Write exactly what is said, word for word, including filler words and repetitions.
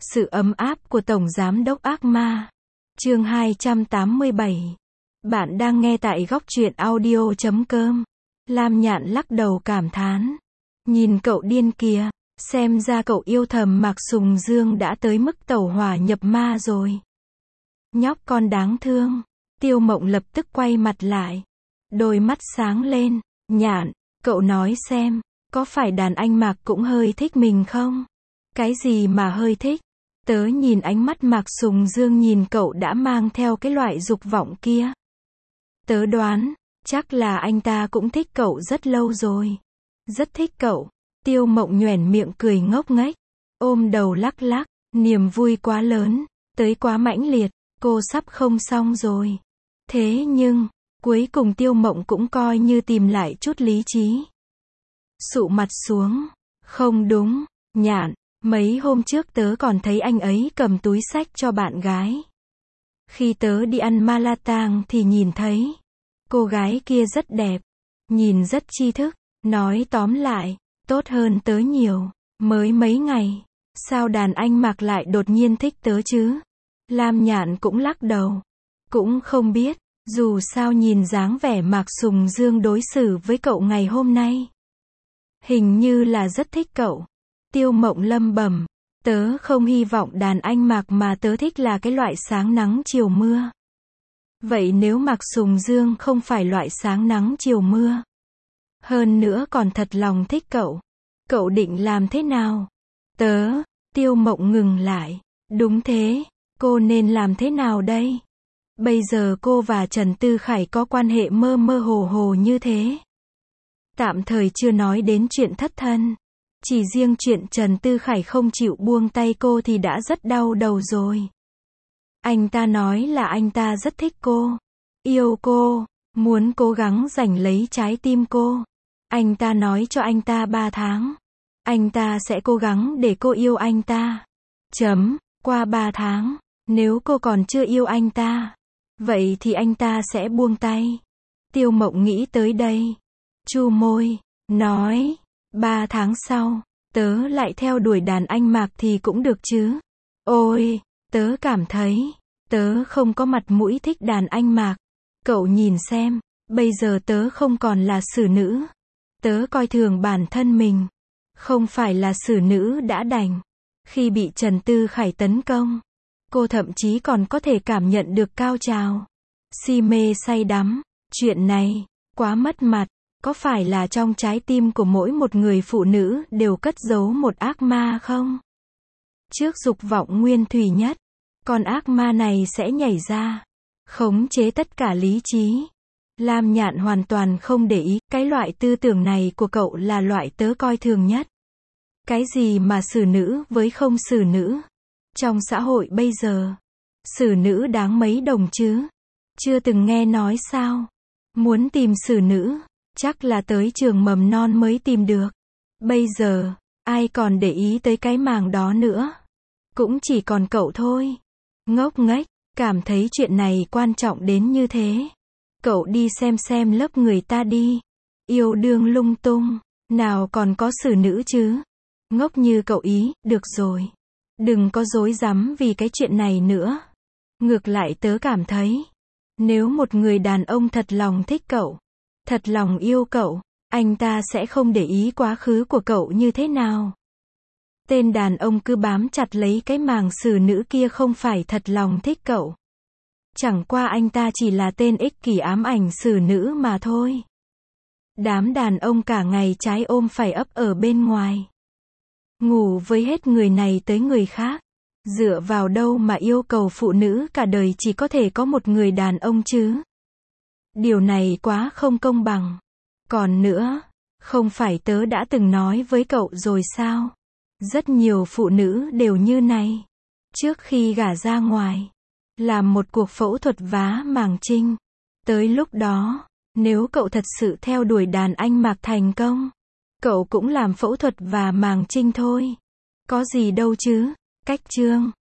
Sự ấm áp của Tổng Giám đốc Ác Ma. Chương hai trăm tám mươi bảy. Bạn đang nghe tại góc truyện audio chấm com. Lam Nhạn lắc đầu cảm thán. Nhìn cậu điên kìa, xem ra cậu yêu thầm Mạc Sùng Dương đã tới mức tẩu hỏa nhập ma rồi. Nhóc con đáng thương. Tiêu Mộng lập tức quay mặt lại. Đôi mắt sáng lên. Nhạn, cậu nói xem, có phải đàn anh Mạc cũng hơi thích mình không? Cái gì mà hơi thích? Tớ nhìn ánh mắt Mạc Sùng Dương nhìn cậu đã mang theo cái loại dục vọng kia. Tớ đoán, chắc là anh ta cũng thích cậu rất lâu rồi. Rất thích cậu. Tiêu Mộng nhoẻn miệng cười ngốc nghếch, ôm đầu lắc lắc, niềm vui quá lớn, tới quá mãnh liệt, cô sắp không xong rồi. Thế nhưng, cuối cùng Tiêu Mộng cũng coi như tìm lại chút lý trí. Sụ mặt xuống, không đúng, Nhạn, mấy hôm trước tớ còn thấy anh ấy cầm túi xách cho bạn gái. Khi tớ đi ăn ma la tang thì nhìn thấy, cô gái kia rất đẹp, nhìn rất tri thức, nói tóm lại, tốt hơn tớ nhiều, mới mấy ngày, sao đàn anh Mạc lại đột nhiên thích tớ chứ? Lam Nhạn cũng lắc đầu, cũng không biết, dù sao nhìn dáng vẻ Mạc Sùng Dương đối xử với cậu ngày hôm nay, hình như là rất thích cậu. Tiêu Mộng lẩm bẩm, tớ không hy vọng đàn anh Mạc mà tớ thích là cái loại sáng nắng chiều mưa. Vậy nếu Mạc Sùng Dương không phải loại sáng nắng chiều mưa, hơn nữa còn thật lòng thích cậu, cậu định làm thế nào? Tớ, Tiêu Mộng ngừng lại, đúng thế, cô nên làm thế nào đây? Bây giờ cô và Trần Tư Khải có quan hệ mơ mơ hồ hồ như thế. Tạm thời chưa nói đến chuyện thất thân. Chỉ riêng chuyện Trần Tư Khải không chịu buông tay cô thì đã rất đau đầu rồi. Anh ta nói là anh ta rất thích cô, yêu cô, muốn cố gắng giành lấy trái tim cô. Anh ta nói cho anh ta ba tháng, anh ta sẽ cố gắng để cô yêu anh ta. Chấm, qua ba tháng, nếu cô còn chưa yêu anh ta, vậy thì anh ta sẽ buông tay. Tiêu Mộng nghĩ tới đây, chu môi, nói, ba tháng sau, tớ lại theo đuổi đàn anh Mạc thì cũng được chứ. Ôi, tớ cảm thấy, tớ không có mặt mũi thích đàn anh Mạc. Cậu nhìn xem, bây giờ tớ không còn là xử nữ. Tớ coi thường bản thân mình. Không phải là xử nữ đã đành. Khi bị Trần Tư Khải tấn công, cô thậm chí còn có thể cảm nhận được cao trào. Si mê say đắm. Chuyện này, quá mất mặt. Có phải là trong trái tim của mỗi một người phụ nữ đều cất giấu một ác ma không? Trước dục vọng nguyên thủy nhất, con ác ma này sẽ nhảy ra, khống chế tất cả lý trí. Lam Nhạn hoàn toàn không để ý, cái loại tư tưởng này của cậu là loại tớ coi thường nhất. Cái gì mà xử nữ với không xử nữ? Trong xã hội bây giờ, xử nữ đáng mấy đồng chứ? Chưa từng nghe nói sao? Muốn tìm xử nữ, chắc là tới trường mầm non mới tìm được. Bây giờ, ai còn để ý tới cái màng đó nữa? Cũng chỉ còn cậu thôi. Ngốc nghếch, cảm thấy chuyện này quan trọng đến như thế. Cậu đi xem xem lớp người ta đi. Yêu đương lung tung, nào còn có xử nữ chứ? Ngốc như cậu ý, được rồi. Đừng có dối rắm vì cái chuyện này nữa. Ngược lại tớ cảm thấy, nếu một người đàn ông thật lòng thích cậu, thật lòng yêu cậu, anh ta sẽ không để ý quá khứ của cậu như thế nào. Tên đàn ông cứ bám chặt lấy cái màng xử nữ kia không phải thật lòng thích cậu. Chẳng qua anh ta chỉ là tên ích kỷ ám ảnh xử nữ mà thôi. Đám đàn ông cả ngày trái ôm phải ấp ở bên ngoài, ngủ với hết người này tới người khác. Dựa vào đâu mà yêu cầu phụ nữ cả đời chỉ có thể có một người đàn ông chứ? Điều này quá không công bằng. Còn nữa, không phải tớ đã từng nói với cậu rồi sao? Rất nhiều phụ nữ đều như này. Trước khi gả ra ngoài, làm một cuộc phẫu thuật vá màng trinh. Tới lúc đó, nếu cậu thật sự theo đuổi đàn anh Mạc thành công, cậu cũng làm phẫu thuật và màng trinh thôi. Có gì đâu chứ? Cách chương